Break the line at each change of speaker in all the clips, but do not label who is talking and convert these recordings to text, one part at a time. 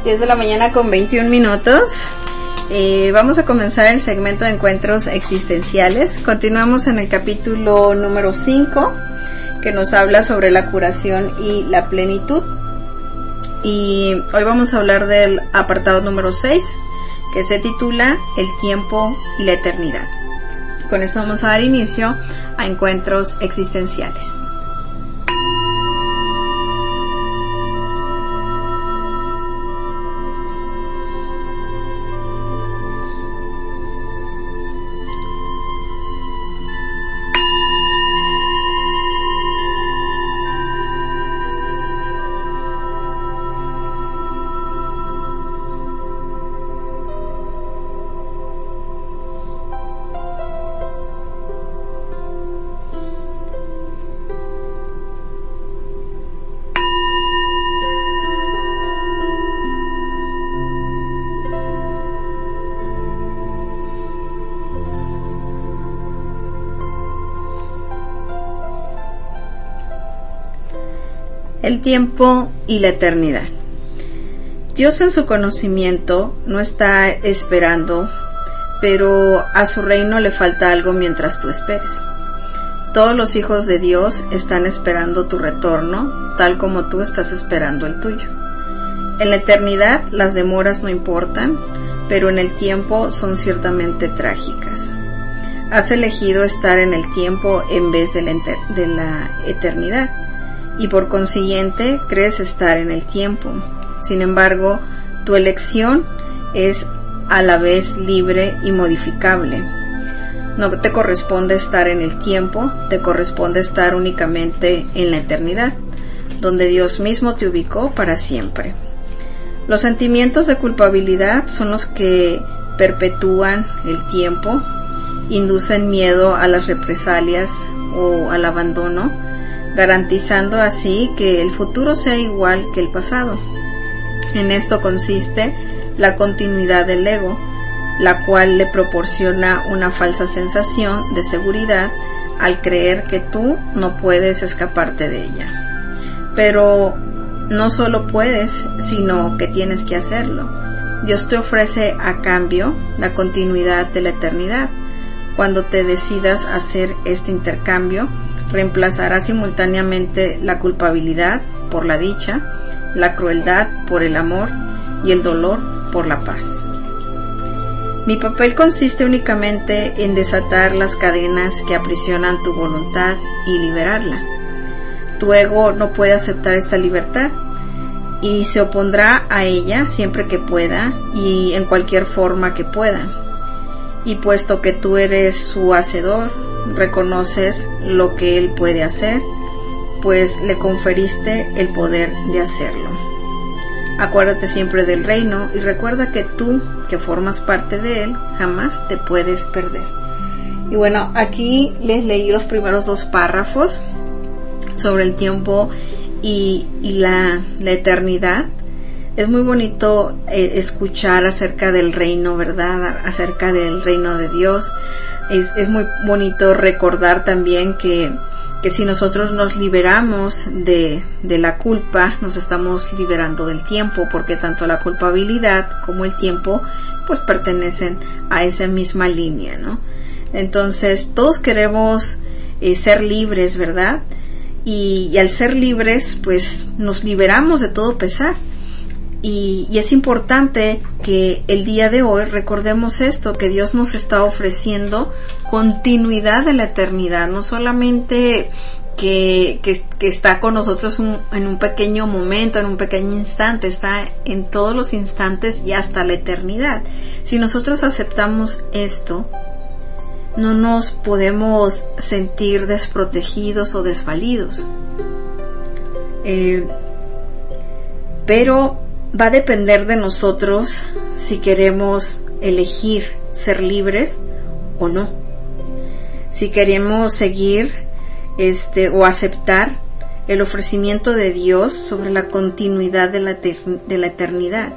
10 de la mañana con 21 minutos. Vamos a comenzar el segmento de encuentros existenciales. Continuamos en el capítulo número 5, que nos habla sobre la curación y la plenitud. Y hoy vamos a hablar del apartado número 6, que se titula El tiempo y la eternidad. Con esto vamos a dar inicio a encuentros existenciales. El tiempo y la eternidad. Dios en su conocimiento no está esperando, pero a su reino le falta algo mientras tú esperes. Todos los hijos de Dios están esperando tu retorno, tal como tú estás esperando el tuyo. En la eternidad las demoras no importan, pero en el tiempo son ciertamente trágicas. Has elegido estar en el tiempo en vez de la eternidad. Y por consiguiente crees estar en el tiempo. Sin embargo, tu elección es a la vez libre y modificable. No te corresponde estar en el tiempo, te corresponde estar únicamente en la eternidad, donde Dios mismo te ubicó para siempre. Los sentimientos de culpabilidad son los que perpetúan el tiempo, inducen miedo a las represalias o al abandono, garantizando así que el futuro sea igual que el pasado. En esto consiste la continuidad del ego, la cual le proporciona una falsa sensación de seguridad al creer que tú no puedes escaparte de ella. Pero no solo puedes, sino que tienes que hacerlo. Dios te ofrece a cambio la continuidad de la eternidad. Cuando te decidas hacer este intercambio, reemplazará simultáneamente la culpabilidad por la dicha, la crueldad por el amor y el dolor por la paz. Mi papel consiste únicamente en desatar las cadenas que aprisionan tu voluntad y liberarla. Tu ego no puede aceptar esta libertad y se opondrá a ella siempre que pueda y en cualquier forma que pueda. Y puesto que tú eres su hacedor, reconoces lo que él puede hacer, pues le conferiste el poder de hacerlo. Acuérdate siempre del reino y recuerda que tú, que formas parte de él, jamás te puedes perder. Y bueno, aquí les leí los primeros 2 párrafos sobre el tiempo y la eternidad. Es muy bonito escuchar acerca del reino, ¿verdad? Acerca del reino de Dios. Es muy bonito recordar también que si nosotros nos liberamos de la culpa, nos estamos liberando del tiempo, porque tanto la culpabilidad como el tiempo pues pertenecen a esa misma línea, ¿no? Entonces todos queremos ser libres, ¿verdad? Y al ser libres pues nos liberamos de todo pesar. Y es importante que el día de hoy recordemos esto, que Dios nos está ofreciendo continuidad de la eternidad, no solamente que está con nosotros en un pequeño momento, en un pequeño instante, está en todos los instantes y hasta la eternidad. Si nosotros aceptamos esto, no nos podemos sentir desprotegidos o desvalidos. Pero va a depender de nosotros si queremos elegir ser libres o no. Si queremos seguir o aceptar el ofrecimiento de Dios sobre la continuidad de la eternidad.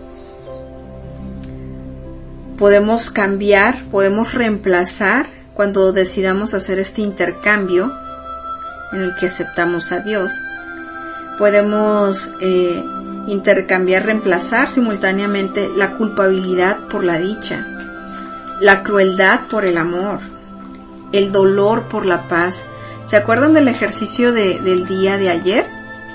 Podemos cambiar, podemos reemplazar cuando decidamos hacer este intercambio en el que aceptamos a Dios. Podemos intercambiar, reemplazar simultáneamente la culpabilidad por la dicha, la crueldad por el amor, el dolor por la paz. ¿Se acuerdan del ejercicio del día de ayer?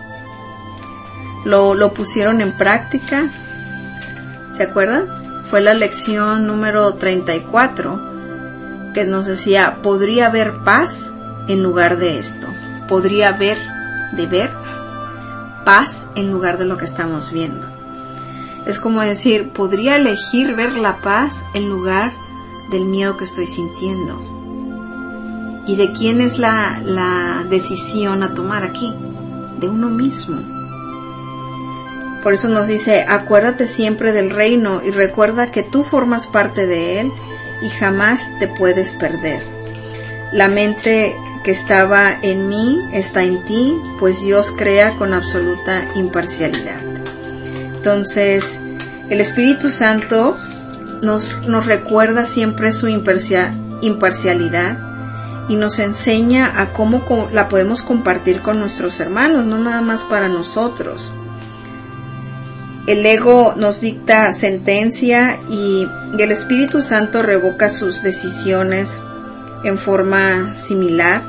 Lo pusieron en práctica. ¿Se acuerdan? Fue la lección número 34 que nos decía, podría haber paz en lugar de esto. Podría haber, de ver, paz en lugar de lo que estamos viendo. Es como decir, podría elegir ver la paz en lugar del miedo que estoy sintiendo. ¿Y de quién es la decisión a tomar aquí? De uno mismo. Por eso nos dice, acuérdate siempre del reino y recuerda que tú formas parte de él y jamás te puedes perder. La mente que estaba en mí está en ti, pues Dios crea con absoluta imparcialidad. Entonces, el Espíritu Santo nos recuerda siempre su imparcialidad y nos enseña a cómo la podemos compartir con nuestros hermanos, no nada más para nosotros. El ego nos dicta sentencia y el Espíritu Santo revoca sus decisiones en forma similar.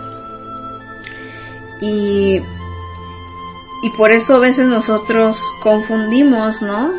Y por eso a veces nosotros confundimos, ¿no?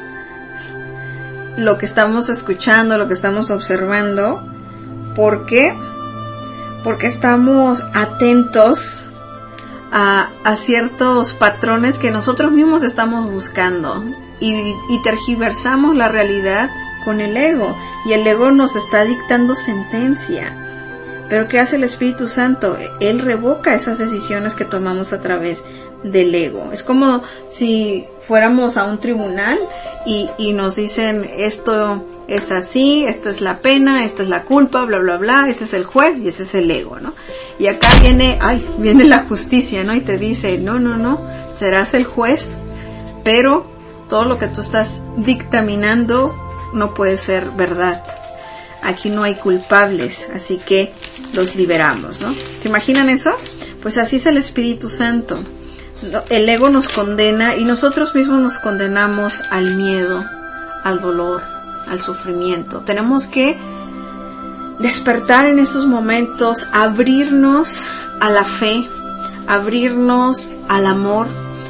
Lo que estamos escuchando, lo que estamos observando. ¿Por qué? Porque estamos atentos a ciertos patrones que nosotros mismos estamos buscando. Y tergiversamos la realidad con el ego. Y el ego nos está dictando sentencia. Pero ¿qué hace el Espíritu Santo? Él revoca esas decisiones que tomamos a través del ego. Es como si fuéramos a un tribunal y nos dicen esto es así, esta es la pena, esta es la culpa, bla, bla, bla, este es el juez y ese es el ego, ¿no? Y acá viene la justicia, ¿no? Y te dice, no, serás el juez, pero todo lo que tú estás dictaminando no puede ser verdad. Aquí no hay culpables, así que los liberamos, ¿no? ¿Se imaginan eso? Pues así es el Espíritu Santo. El ego nos condena y nosotros mismos nos condenamos al miedo, al dolor, al sufrimiento. Tenemos que despertar en estos momentos, abrirnos a la fe, abrirnos al amor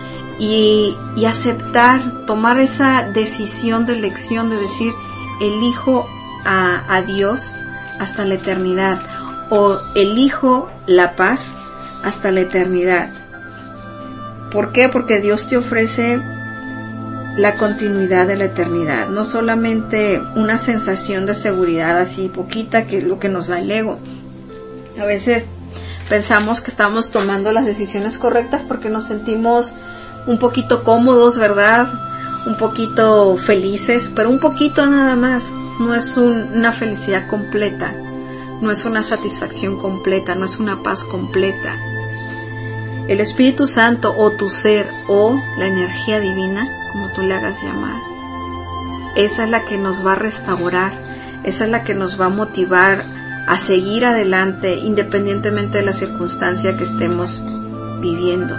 y aceptar, tomar esa decisión de elección de decir, elijo a Dios hasta la eternidad o elijo la paz hasta la eternidad. ¿Por qué? Porque Dios te ofrece la continuidad de la eternidad, no solamente una sensación de seguridad así poquita, que es lo que nos da el ego. A veces pensamos que estamos tomando las decisiones correctas porque nos sentimos un poquito cómodos, ¿verdad? Un poquito felices, pero un poquito nada más. No es una felicidad completa, no es una satisfacción completa, no es una paz completa. El Espíritu Santo o tu ser o la energía divina, como tú le hagas llamar, esa es la que nos va a restaurar, esa es la que nos va a motivar a seguir adelante independientemente de la circunstancia que estemos viviendo.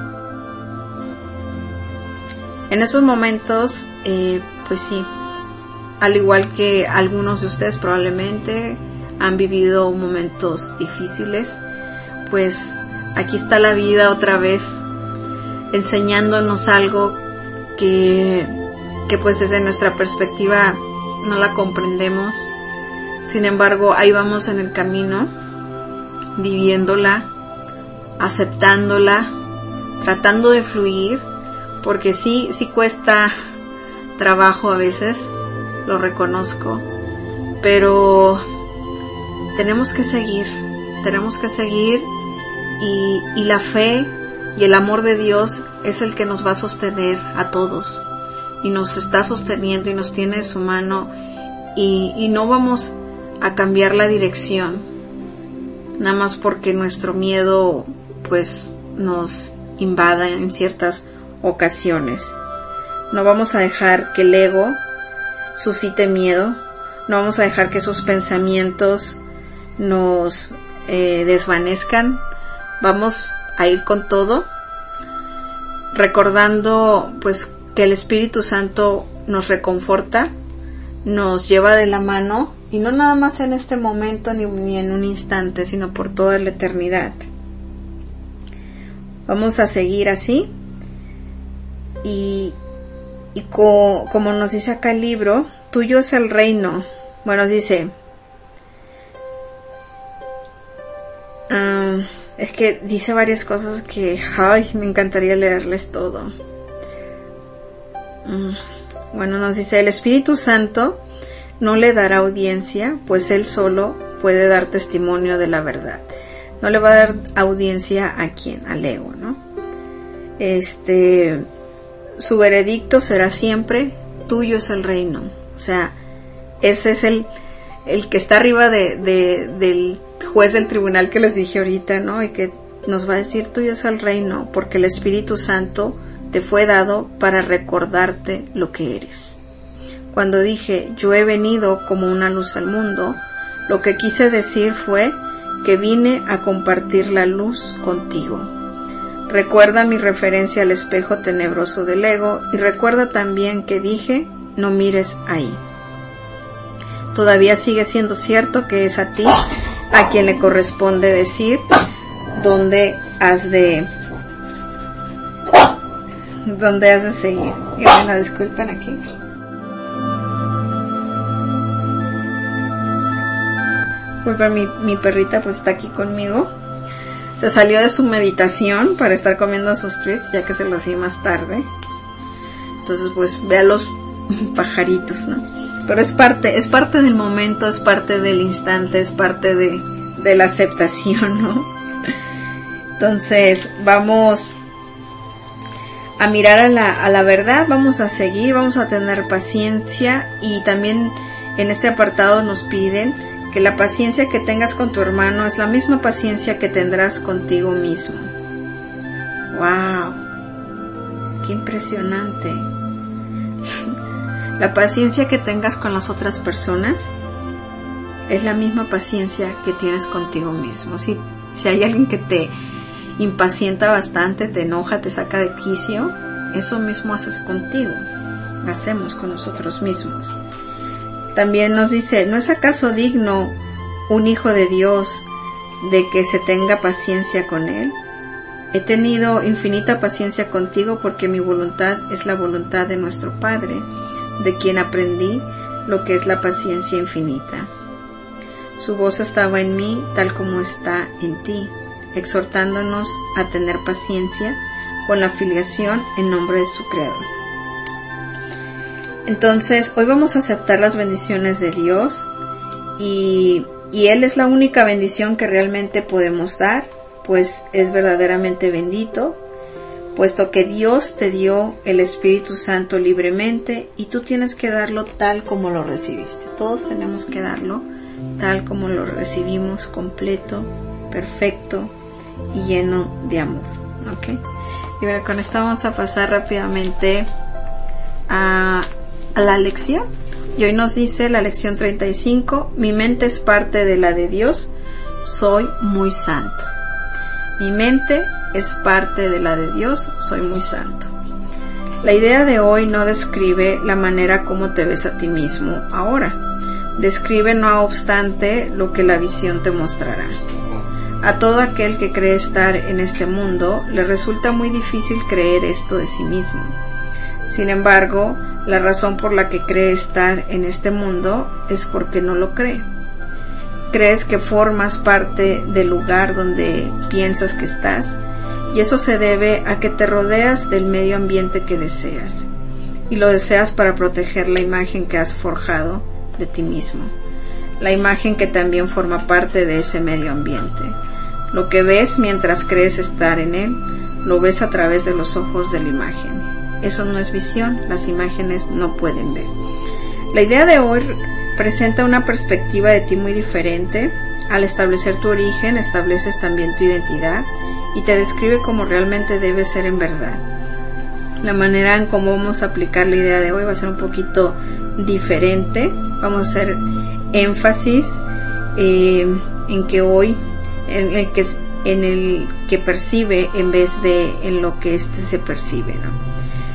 En esos momentos, pues sí, al igual que algunos de ustedes probablemente han vivido momentos difíciles, pues aquí está la vida otra vez enseñándonos algo que pues desde nuestra perspectiva no la comprendemos. Sin embargo, ahí vamos en el camino, viviéndola, aceptándola, tratando de fluir, porque sí y trabajo a veces, lo reconozco, pero tenemos que seguir y la fe y el amor de Dios es el que nos va a sostener a todos y nos está sosteniendo y nos tiene de su mano y no vamos a cambiar la dirección nada más porque nuestro miedo pues nos invada en ciertas ocasiones. No vamos a dejar que el ego suscite miedo, no vamos a dejar que esos pensamientos nos desvanezcan. Vamos a ir con todo, recordando pues que el Espíritu Santo nos reconforta, nos lleva de la mano, y no nada más en este momento ni en un instante, sino por toda la eternidad. Vamos a seguir así, y como nos dice acá el libro, tuyo es el reino. Bueno, dice, es que dice varias cosas que, me encantaría leerles todo. Bueno, nos dice, el Espíritu Santo no le dará audiencia, pues él solo puede dar testimonio de la verdad. No le va a dar audiencia a quién, al ego, ¿no? Su veredicto será siempre, tuyo es el reino. O sea, ese es el que está arriba del juez del tribunal que les dije ahorita, ¿no? Y que nos va a decir, tuyo es el reino, porque el Espíritu Santo te fue dado para recordarte lo que eres. Cuando dije, yo he venido como una luz al mundo, lo que quise decir fue que vine a compartir la luz contigo. Recuerda mi referencia al espejo tenebroso del ego y recuerda también que dije, no mires ahí. Todavía sigue siendo cierto que es a ti a quien le corresponde decir dónde has de seguir. Y bueno, disculpen aquí. Disculpen, mi perrita pues está aquí conmigo. Se salió de su meditación para estar comiendo sus treats, ya que se los di más tarde. Entonces pues ve a los pajaritos, ¿no? Pero es parte del momento, es parte del instante, es parte de la aceptación, ¿no? Entonces vamos a mirar a la verdad, vamos a seguir, vamos a tener paciencia, y también en este apartado nos piden que la paciencia que tengas con tu hermano es la misma paciencia que tendrás contigo mismo. ¡Wow! ¡Qué impresionante! La paciencia que tengas con las otras personas es la misma paciencia que tienes contigo mismo. Si hay alguien que te impacienta bastante, te enoja, te saca de quicio, eso mismo haces contigo, hacemos con nosotros mismos. También nos dice, ¿no es acaso digno un hijo de Dios de que se tenga paciencia con él? He tenido infinita paciencia contigo porque mi voluntad es la voluntad de nuestro Padre, de quien aprendí lo que es la paciencia infinita. Su voz estaba en mí tal como está en ti, exhortándonos a tener paciencia con la filiación en nombre de su Creador. Entonces, hoy vamos a aceptar las bendiciones de Dios y Él es la única bendición que realmente podemos dar, pues es verdaderamente bendito, puesto que Dios te dio el Espíritu Santo libremente y tú tienes que darlo tal como lo recibiste. Todos tenemos que darlo tal como lo recibimos, completo, perfecto y lleno de amor. ¿Ok? Y bueno, con esto vamos a pasar rápidamente a la lección. Y hoy nos dice la lección 35, mi mente es parte de la de Dios, soy muy santo. Mi mente es parte de la de Dios, soy muy santo. La idea de hoy no describe la manera como te ves a ti mismo ahora. Describe, no obstante, lo que la visión te mostrará. A todo aquel que cree estar en este mundo, le resulta muy difícil creer esto de sí mismo. Sin embargo, la razón por la que cree estar en este mundo es porque no lo cree. Crees que formas parte del lugar donde piensas que estás, y eso se debe a que te rodeas del medio ambiente que deseas, y lo deseas para proteger la imagen que has forjado de ti mismo, la imagen que también forma parte de ese medio ambiente. Lo que ves mientras crees estar en él, lo ves a través de los ojos de la imagen. Eso no es visión, las imágenes no pueden ver. La idea de hoy presenta una perspectiva de ti muy diferente. Al establecer tu origen, estableces también tu identidad y te describe como realmente debes ser en verdad. La manera en cómo vamos a aplicar la idea de hoy va a ser un poquito diferente. Vamos a hacer énfasis en que hoy, en el que percibe en vez de en lo que se percibe, ¿no?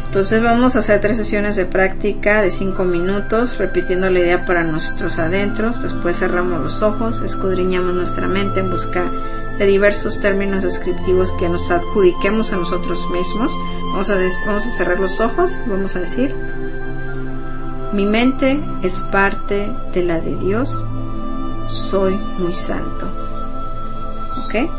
Entonces vamos a hacer 3 sesiones de práctica de 5 minutos, repitiendo la idea para nuestros adentros. Después cerramos los ojos, escudriñamos nuestra mente en busca de diversos términos descriptivos que nos adjudiquemos a nosotros mismos. Vamos a cerrar los ojos y vamos a decir: mi mente es parte de la de Dios, soy muy santo. ¿Ok?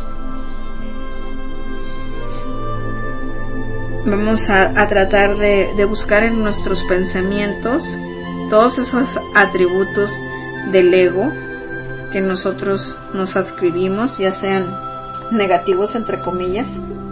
Vamos a tratar de buscar en nuestros pensamientos todos esos atributos del ego que nosotros nos adscribimos, ya sean negativos entre comillas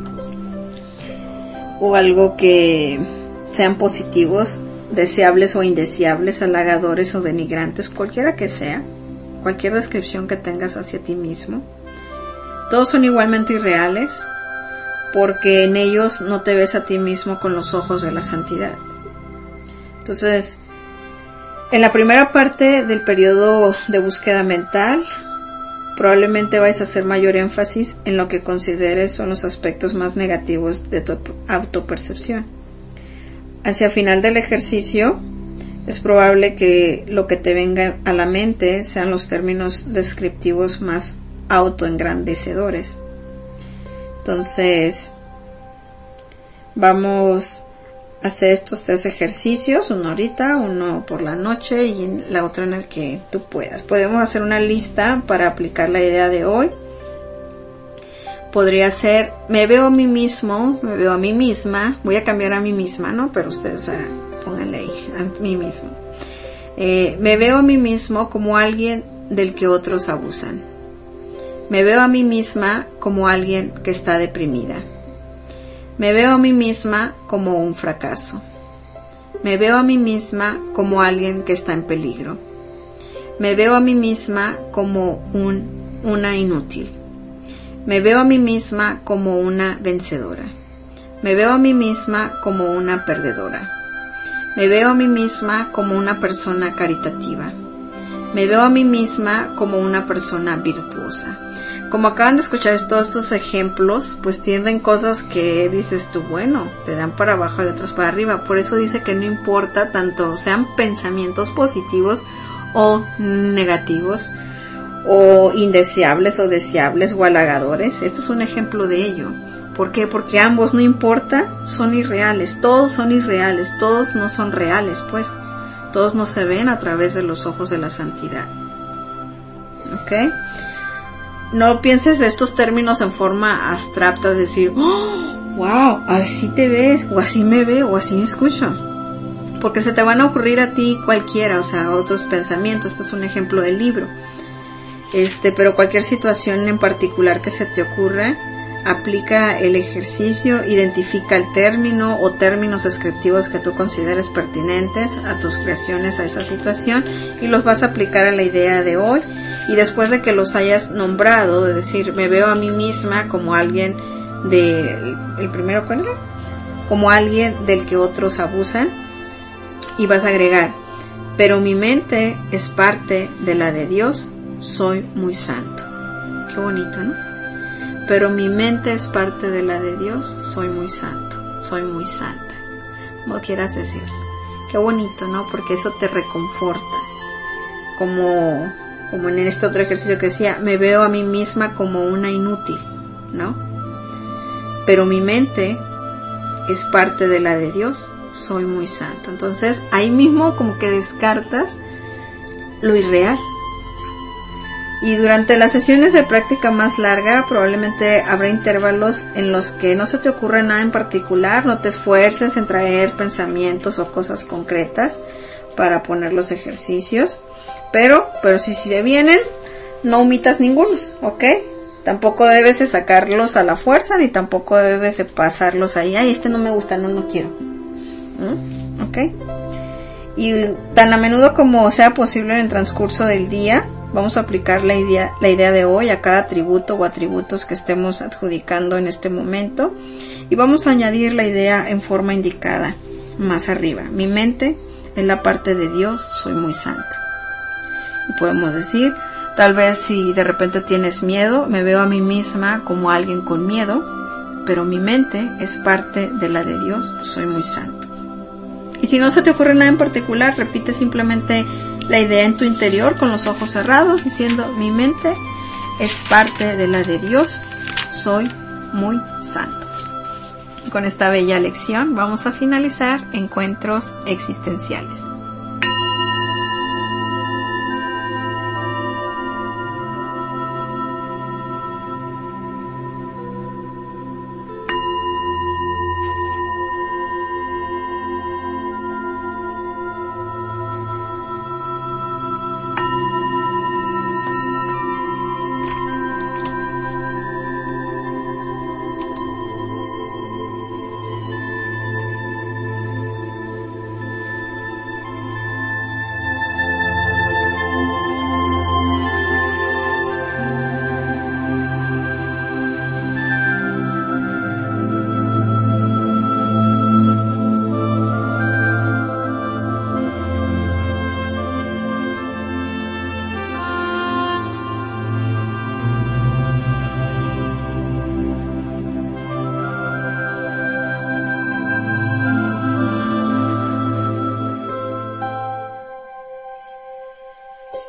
o algo que sean positivos, deseables o indeseables, halagadores o denigrantes, cualquiera que sea, cualquier descripción que tengas hacia ti mismo. Todos son igualmente irreales, porque en ellos no te ves a ti mismo con los ojos de la santidad. Entonces, en la primera parte del periodo de búsqueda mental, probablemente vais a hacer mayor énfasis en lo que consideres son los aspectos más negativos de tu autopercepción. Hacia el final del ejercicio, es probable que lo que te venga a la mente sean los términos descriptivos más autoengrandecedores. Entonces, vamos a hacer estos 3 ejercicios, uno ahorita, uno por la noche y la otra en el que tú puedas. Podemos hacer una lista para aplicar la idea de hoy. Podría ser: me veo a mí mismo, me veo a mí misma. Voy a cambiar a mí misma, ¿no? Pero ustedes pónganle ahí, a mí mismo. Me veo a mí mismo como alguien del que otros abusan. Me veo a mí misma como alguien que está deprimida. Me veo a mí misma como un fracaso. Me veo a mí misma como alguien que está en peligro. Me veo a mí misma como una inútil. Me veo a mí misma como una vencedora. Me veo a mí misma como una perdedora. Me veo a mí misma como una persona caritativa. Me veo a mí misma como una persona virtuosa. Como acaban de escuchar todos estos ejemplos, pues tienden cosas que dices tú, bueno, te dan para abajo y otros para arriba. Por eso dice que no importa tanto sean pensamientos positivos o negativos, o indeseables o deseables o halagadores. Esto es un ejemplo de ello. ¿Por qué? Porque ambos, no importa, son irreales. Todos son irreales, todos no son reales, pues. Todos no se ven a través de los ojos de la santidad. ¿Ok? No pienses de estos términos en forma abstracta, de decir, oh, wow, así te ves, o así me veo, o así me escucho. Porque se te van a ocurrir a ti cualquiera, o sea, otros pensamientos. Este es un ejemplo del libro. Pero cualquier situación en particular que se te ocurra, aplica el ejercicio, identifica el término o términos descriptivos que tú consideres pertinentes a tus creaciones, a esa situación, y los vas a aplicar a la idea de hoy. Y después de que los hayas nombrado, de decir, me veo a mí misma como alguien ¿el primero cuál era? Como alguien del que otros abusan, y vas a agregar, pero mi mente es parte de la de Dios, soy muy santo. Qué bonito, ¿no? Pero mi mente es parte de la de Dios, soy muy santo, soy muy santa, como quieras decirlo. Qué bonito, ¿no? Porque eso te reconforta, como en este otro ejercicio que decía, me veo a mí misma como una inútil, ¿no? Pero mi mente es parte de la de Dios, soy muy santo. Entonces, ahí mismo como que descartas lo irreal. Y durante las sesiones de práctica más larga, probablemente habrá intervalos en los que no se te ocurra nada en particular, no te esfuerces en traer pensamientos o cosas concretas para poner los ejercicios. Pero si se vienen, no omitas ningunos, ¿ok? Tampoco debes de sacarlos a la fuerza, ni tampoco debes de pasarlos ahí. Ay, este no me gusta, no quiero. ¿Ok? Y tan a menudo como sea posible en el transcurso del día, vamos a aplicar la idea de hoy a cada atributo o atributos que estemos adjudicando en este momento. Y vamos a añadir la idea en forma indicada más arriba. Mi mente es la parte de Dios, soy muy santo. Y podemos decir, tal vez si de repente tienes miedo, me veo a mí misma como alguien con miedo, pero mi mente es parte de la de Dios, soy muy santo. Y si no se te ocurre nada en particular, repite simplemente la idea en tu interior con los ojos cerrados, diciendo: mi mente es parte de la de Dios, soy muy santo. Con esta bella lección vamos a finalizar Encuentros Existenciales.